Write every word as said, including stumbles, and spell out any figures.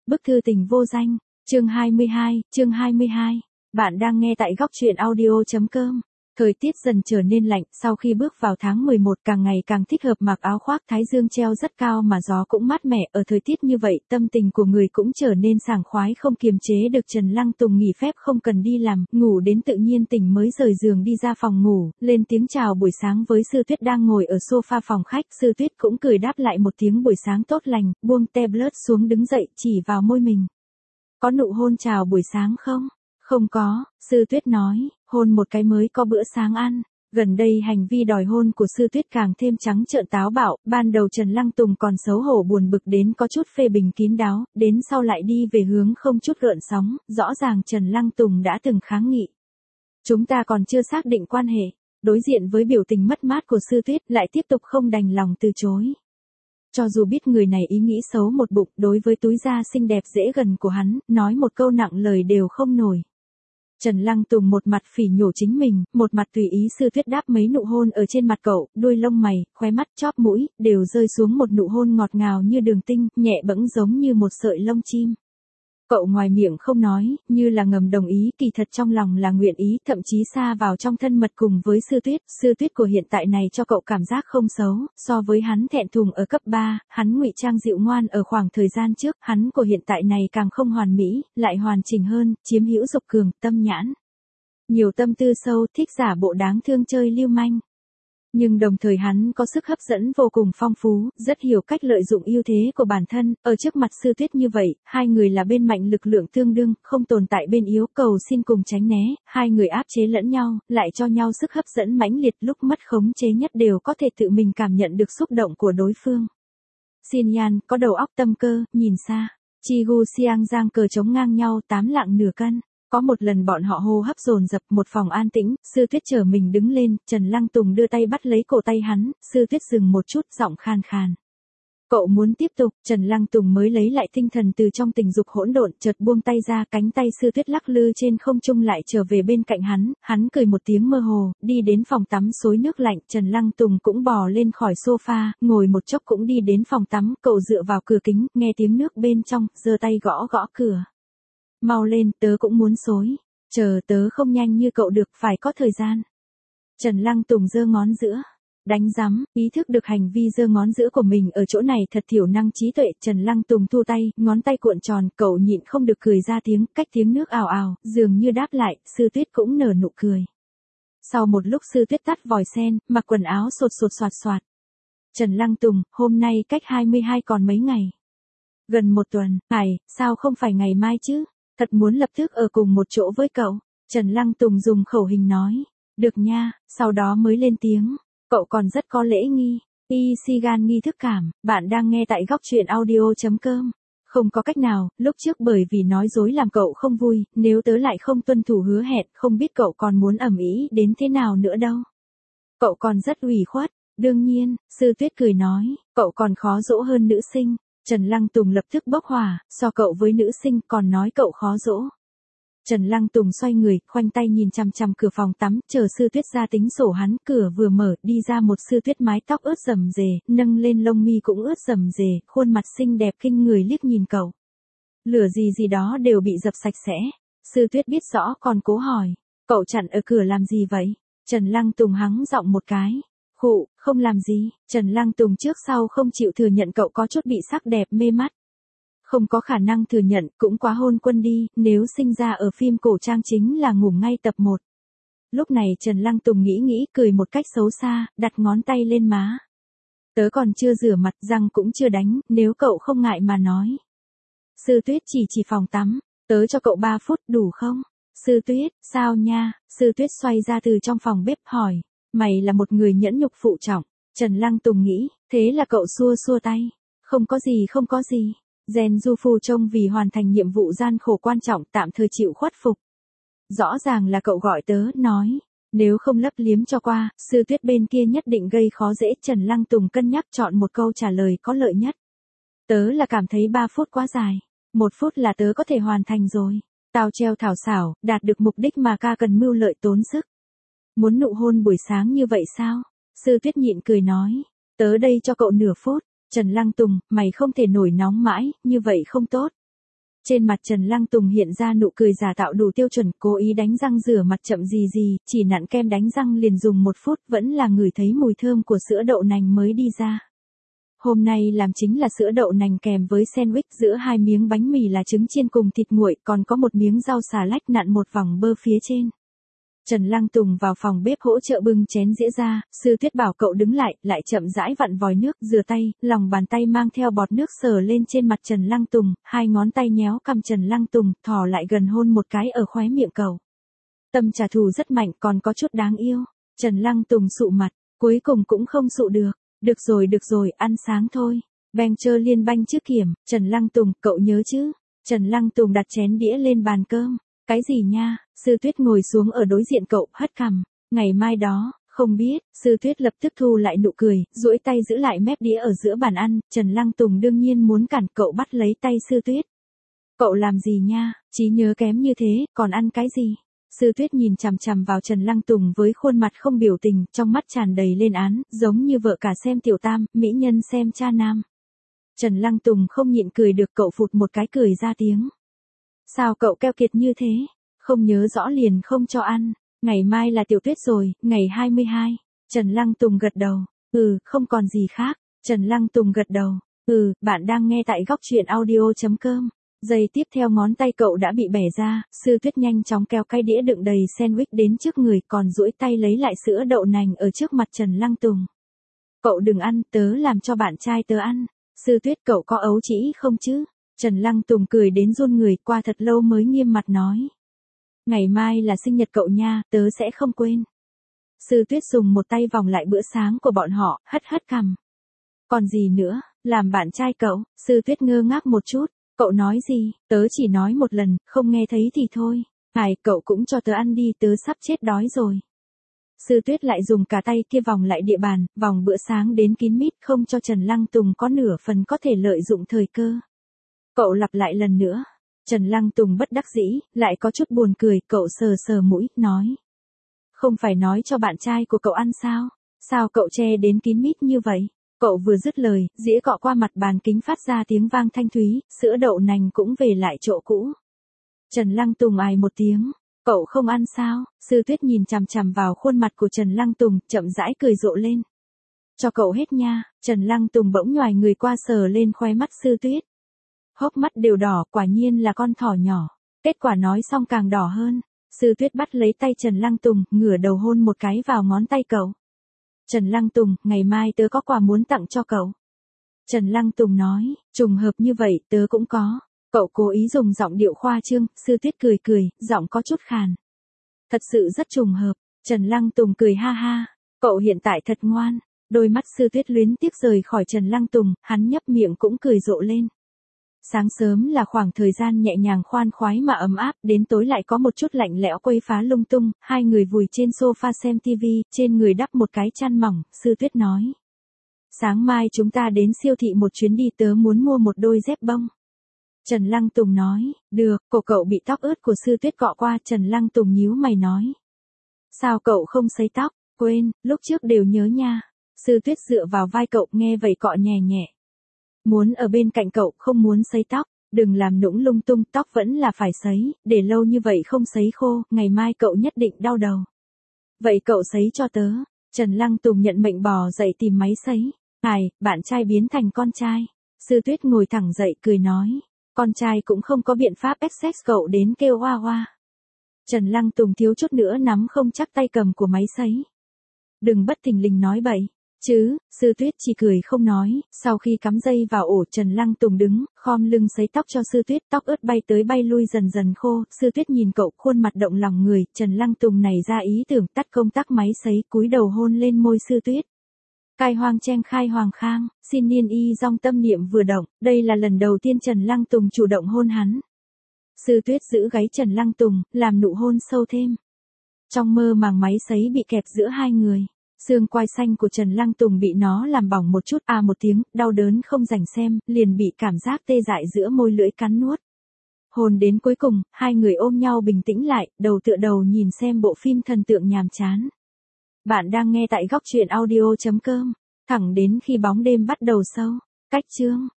Bức thư tình vô danh, chương hai mươi hai, chương hai mươi hai. Bạn đang nghe tại góc truyện audio.com. Thời tiết dần trở nên lạnh, sau khi bước vào tháng mười một càng ngày càng thích hợp mặc áo khoác, thái dương treo rất cao mà gió cũng mát mẻ, ở thời tiết như vậy, tâm tình của người cũng trở nên sảng khoái không kiềm chế được. Trần Lăng Tùng nghỉ phép không cần đi làm, ngủ đến tự nhiên tỉnh mới rời giường đi ra phòng ngủ, lên tiếng chào buổi sáng với Sư Tuyết đang ngồi ở sofa phòng khách. Sư Tuyết cũng cười đáp lại một tiếng buổi sáng tốt lành, buông tablet xuống đứng dậy chỉ vào môi mình. Có nụ hôn chào buổi sáng không? Không có, Sư Tuyết nói, hôn một cái mới có bữa sáng ăn. Gần đây hành vi đòi hôn của Sư Tuyết càng thêm trắng trợn táo bạo, ban đầu Trần Lăng Tùng còn xấu hổ buồn bực đến có chút phê bình kín đáo, đến sau lại đi về hướng không chút gợn sóng, rõ ràng Trần Lăng Tùng đã từng kháng nghị. Chúng ta còn chưa xác định quan hệ, đối diện với biểu tình mất mát của Sư Tuyết lại tiếp tục không đành lòng từ chối. Cho dù biết người này ý nghĩ xấu một bụng, đối với túi da xinh đẹp dễ gần của hắn, nói một câu nặng lời đều không nổi. Trần Lăng Tùng một mặt phỉ nhổ chính mình, một mặt tùy ý. Sư Tuyết đáp mấy nụ hôn ở trên mặt cậu, đuôi lông mày, khóe mắt, chóp mũi, đều rơi xuống một nụ hôn ngọt ngào như đường tinh, nhẹ bẫng giống như một sợi lông chim. Cậu ngoài miệng không nói, như là ngầm đồng ý, kỳ thật trong lòng là nguyện ý, thậm chí xa vào trong thân mật cùng với Sư Tuyết. Sư Tuyết của hiện tại này cho cậu cảm giác không xấu, so với hắn thẹn thùng ở cấp ba, hắn ngụy trang dịu ngoan ở khoảng thời gian trước, hắn của hiện tại này càng không hoàn mỹ, lại hoàn chỉnh hơn, chiếm hữu dục cường, tâm nhãn. Nhiều tâm tư sâu, thích giả bộ đáng thương chơi lưu manh. Nhưng đồng thời hắn có sức hấp dẫn vô cùng phong phú, rất hiểu cách lợi dụng ưu thế của bản thân, ở trước mặt Sư Tuyết như vậy, hai người là bên mạnh lực lượng tương đương, không tồn tại bên yếu, cầu xin cùng tránh né, hai người áp chế lẫn nhau, lại cho nhau sức hấp dẫn mãnh liệt, lúc mất khống chế nhất đều có thể tự mình cảm nhận được xúc động của đối phương. Xin Yan, có đầu óc tâm cơ, nhìn xa, Chi Gu Siang giang cờ chống ngang nhau, tám lạng nửa cân. Có một lần bọn họ hô hấp dồn dập, một phòng an tĩnh, Sư Tuyết trở mình đứng lên, Trần Lăng Tùng đưa tay bắt lấy cổ tay hắn, Sư Tuyết dừng một chút, giọng khan khan. Cậu muốn tiếp tục? Trần Lăng Tùng mới lấy lại tinh thần từ trong tình dục hỗn độn, chợt buông tay ra, cánh tay Sư Tuyết lắc lư trên không trung lại trở về bên cạnh hắn, hắn cười một tiếng mơ hồ, đi đến phòng tắm xối nước lạnh. Trần Lăng Tùng cũng bò lên khỏi sofa, ngồi một chốc cũng đi đến phòng tắm, cậu dựa vào cửa kính, nghe tiếng nước bên trong, giơ tay gõ gõ cửa. Mau lên, tớ cũng muốn xối. Chờ tớ không nhanh như cậu được, phải có thời gian. Trần Lăng Tùng giơ ngón giữa. Đánh rắm, ý thức được hành vi giơ ngón giữa của mình ở chỗ này thật thiểu năng trí tuệ. Trần Lăng Tùng thu tay, ngón tay cuộn tròn, cậu nhịn không được cười ra tiếng, cách tiếng nước ào ào, dường như đáp lại, Sư Tuyết cũng nở nụ cười. Sau một lúc Sư Tuyết tắt vòi sen, mặc quần áo sột sột soạt soạt. Trần Lăng Tùng, hôm nay cách hai mươi hai còn mấy ngày? Gần một tuần, ngày, sao không phải ngày mai chứ? Thật muốn lập tức ở cùng một chỗ với cậu. Trần Lăng Tùng dùng khẩu hình nói. Được nha, sau đó mới lên tiếng. Cậu còn rất có lễ nghi. Y si gan nghi thức cảm, bạn đang nghe tại góc truyện audio.com. Không có cách nào, lúc trước bởi vì nói dối làm cậu không vui, nếu tớ lại không tuân thủ hứa hẹn, không biết cậu còn muốn ầm ĩ đến thế nào nữa đâu. Cậu còn rất ủy khuất. Đương nhiên, Sư Tuyết cười nói, cậu còn khó dỗ hơn nữ sinh. Trần Lăng Tùng lập tức bốc hỏa, so cậu với nữ sinh còn nói cậu khó dỗ. Trần Lăng Tùng xoay người, khoanh tay nhìn chằm chằm cửa phòng tắm, chờ Sư Tuyết ra tính sổ hắn, cửa vừa mở, đi ra một Sư Tuyết mái tóc ướt rầm rề, nâng lên lông mi cũng ướt rầm rề, khuôn mặt xinh đẹp kinh người liếc nhìn cậu. Lửa gì gì đó đều bị dập sạch sẽ. Sư Tuyết biết rõ còn cố hỏi, cậu chặn ở cửa làm gì vậy? Trần Lăng Tùng hắng giọng một cái. Khụ, không làm gì. Trần Lăng Tùng trước sau không chịu thừa nhận cậu có chút bị sắc đẹp mê mắt. Không có khả năng thừa nhận, cũng quá hôn quân đi, nếu sinh ra ở phim cổ trang chính là ngủ ngay tập một. Lúc này Trần Lăng Tùng nghĩ nghĩ, cười một cách xấu xa, đặt ngón tay lên má. Tớ còn chưa rửa mặt, răng cũng chưa đánh, nếu cậu không ngại mà nói. Sư Tuyết chỉ chỉ phòng tắm, tớ cho cậu ba phút đủ không? Sư Tuyết, sao nha? Sư Tuyết xoay ra từ trong phòng bếp hỏi. Mày là một người nhẫn nhục phụ trọng. Trần Lăng Tùng nghĩ, thế là cậu xua xua tay. Không có gì không có gì. Gen Du Phu trông vì hoàn thành nhiệm vụ gian khổ quan trọng tạm thời chịu khuất phục. Rõ ràng là cậu gọi tớ, nói. Nếu không lấp liếm cho qua, Sư Tuyết bên kia nhất định gây khó dễ. Trần Lăng Tùng cân nhắc chọn một câu trả lời có lợi nhất. Tớ là cảm thấy ba phút quá dài. Một phút là tớ có thể hoàn thành rồi. Tao treo thảo xảo, đạt được mục đích mà ca cần mưu lợi tốn sức. Muốn nụ hôn buổi sáng như vậy sao? Sư Tuyết nhịn cười nói. Tớ đây cho cậu nửa phút. Trần Lăng Tùng, mày không thể nổi nóng mãi, như vậy không tốt. Trên mặt Trần Lăng Tùng hiện ra nụ cười giả tạo đủ tiêu chuẩn, cố ý đánh răng rửa mặt chậm gì gì, chỉ nặn kem đánh răng liền dùng một phút, vẫn là ngửi thấy mùi thơm của sữa đậu nành mới đi ra. Hôm nay làm chính là sữa đậu nành kèm với sandwich, giữa hai miếng bánh mì là trứng chiên cùng thịt nguội, còn có một miếng rau xà lách nặn một vòng bơ phía trên. Trần Lăng Tùng vào phòng bếp hỗ trợ bưng chén dĩa ra, Sư Tuyết bảo cậu đứng lại, lại chậm rãi vặn vòi nước, rửa tay, lòng bàn tay mang theo bọt nước sờ lên trên mặt Trần Lăng Tùng, hai ngón tay nhéo cằm Trần Lăng Tùng, thò lại gần hôn một cái ở khóe miệng cậu. Tâm trả thù rất mạnh, còn có chút đáng yêu. Trần Lăng Tùng sụ mặt, cuối cùng cũng không sụ được. Được rồi được rồi, ăn sáng thôi. Beng chơ liên banh trước kiểm, Trần Lăng Tùng, cậu nhớ chứ? Trần Lăng Tùng đặt chén đĩa lên bàn cơm. Cái gì nha? Sư Tuyết ngồi xuống ở đối diện cậu, hất cằm. Ngày mai đó, không biết. Sư Tuyết lập tức thu lại nụ cười, duỗi tay giữ lại mép đĩa ở giữa bàn ăn. Trần Lăng Tùng đương nhiên muốn cản cậu, bắt lấy tay Sư Tuyết. Cậu làm gì nha? Trí nhớ kém như thế, còn ăn cái gì? Sư Tuyết nhìn chằm chằm vào Trần Lăng Tùng với khuôn mặt không biểu tình, trong mắt tràn đầy lên án, giống như vợ cả xem tiểu tam, mỹ nhân xem cha nam. Trần Lăng Tùng không nhịn cười được, cậu phụt một cái cười ra tiếng. Sao cậu keo kiệt như thế? Không nhớ rõ liền không cho ăn. Ngày mai là tiểu tuyết rồi, ngày hai mươi hai. Trần Lăng Tùng gật đầu. Ừ, không còn gì khác. Trần Lăng Tùng gật đầu. Ừ, bạn đang nghe tại góc truyện audio chấm com. Giây tiếp theo ngón tay cậu đã bị bẻ ra, Sư Tuyết nhanh chóng kéo cái đĩa đựng đầy sandwich đến trước người, còn duỗi tay lấy lại sữa đậu nành ở trước mặt Trần Lăng Tùng. Cậu đừng ăn, tớ làm cho bạn trai tớ ăn. Sư Tuyết, cậu có ấu trĩ không chứ? Trần Lăng Tùng cười đến run người, qua thật lâu mới nghiêm mặt nói. Ngày mai là sinh nhật cậu nha, tớ sẽ không quên. Sư Tuyết dùng một tay vòng lại bữa sáng của bọn họ, hất hất cằm. Còn gì nữa, làm bạn trai cậu? Sư Tuyết ngơ ngác một chút. Cậu nói gì? Tớ chỉ nói một lần, không nghe thấy thì thôi. Ai, cậu cũng cho tớ ăn đi, tớ sắp chết đói rồi. Sư Tuyết lại dùng cả tay kia vòng lại địa bàn, vòng bữa sáng đến kín mít, không cho Trần Lăng Tùng có nửa phần có thể lợi dụng thời cơ. Cậu lặp lại lần nữa. Trần Lăng Tùng bất đắc dĩ, lại có chút buồn cười, cậu sờ sờ mũi, nói. Không phải nói cho bạn trai của cậu ăn sao? Sao cậu che đến kín mít như vậy? Cậu vừa dứt lời, dĩa cọ qua mặt bàn kính phát ra tiếng vang thanh thúy, sữa đậu nành cũng về lại chỗ cũ. Trần Lăng Tùng ài một tiếng. Cậu không ăn sao? Sư Tuyết nhìn chằm chằm vào khuôn mặt của Trần Lăng Tùng, chậm rãi cười rộ lên. Cho cậu hết nha. Trần Lăng Tùng bỗng nhoài người qua sờ lên khóe mắt Sư Tuyết. Hốc mắt đều đỏ, quả nhiên là con thỏ nhỏ. Kết quả nói xong càng đỏ hơn. Sư Tuyết bắt lấy tay Trần Lăng Tùng, ngửa đầu hôn một cái vào ngón tay cậu. Trần Lăng Tùng, ngày mai tớ có quà muốn tặng cho cậu. Trần Lăng Tùng nói, trùng hợp như vậy, tớ cũng có. Cậu cố ý dùng giọng điệu khoa trương, Sư Tuyết cười cười, giọng có chút khàn. Thật sự rất trùng hợp. Trần Lăng Tùng cười ha ha. Cậu hiện tại thật ngoan. Đôi mắt Sư Tuyết luyến tiếc rời khỏi Trần Lăng Tùng, hắn nhấp miệng cũng cười rộ lên. Sáng sớm là khoảng thời gian nhẹ nhàng khoan khoái mà ấm áp, đến tối lại có một chút lạnh lẽo quấy phá lung tung, hai người vùi trên sofa xem tivi, trên người đắp một cái chăn mỏng, Sư Tuyết nói. Sáng mai chúng ta đến siêu thị một chuyến đi, tớ muốn mua một đôi dép bông. Trần Lăng Tùng nói, được, cổ cậu bị tóc ướt của Sư Tuyết cọ qua, Trần Lăng Tùng nhíu mày nói. Sao cậu không sấy tóc? Quên, lúc trước đều nhớ nha. Sư Tuyết dựa vào vai cậu, nghe vậy cọ nhẹ nhẹ. Muốn ở bên cạnh cậu, không muốn sấy tóc, đừng làm nũng lung tung, tóc vẫn là phải sấy, để lâu như vậy không sấy khô, ngày mai cậu nhất định đau đầu. Vậy cậu sấy cho tớ. Trần Lăng Tùng nhận mệnh bò dậy tìm máy sấy. Ai, bạn trai biến thành con trai. Sư Tuyết ngồi thẳng dậy cười nói, con trai cũng không có biện pháp ép sex cậu đến kêu hoa hoa. Trần Lăng Tùng thiếu chút nữa nắm không chắc tay cầm của máy sấy. Đừng bất thình lình nói bậy. Chứ, Sư Tuyết chỉ cười không nói, sau khi cắm dây vào ổ Trần Lăng Tùng đứng, khom lưng sấy tóc cho Sư Tuyết, tóc ướt bay tới bay lui dần dần khô, Sư Tuyết nhìn cậu, khuôn mặt động lòng người, Trần Lăng Tùng này ra ý tưởng tắt công tắc máy sấy, cúi đầu hôn lên môi Sư Tuyết. Cai hoang chen khai hoàng khang, xin niên y dong tâm niệm vừa động, đây là lần đầu tiên Trần Lăng Tùng chủ động hôn hắn. Sư Tuyết giữ gáy Trần Lăng Tùng, làm nụ hôn sâu thêm. Trong mơ màng máy sấy bị kẹp giữa hai người. Xương quai xanh của Trần Lăng Tùng bị nó làm bỏng một chút, à một tiếng, đau đớn không rảnh xem, liền bị cảm giác tê dại giữa môi lưỡi cắn nuốt. Hôn đến cuối cùng, hai người ôm nhau bình tĩnh lại, đầu tựa đầu nhìn xem bộ phim thần tượng nhàm chán. Bạn đang nghe tại góc truyện audio chấm com, thẳng đến khi bóng đêm bắt đầu sâu. Cách chương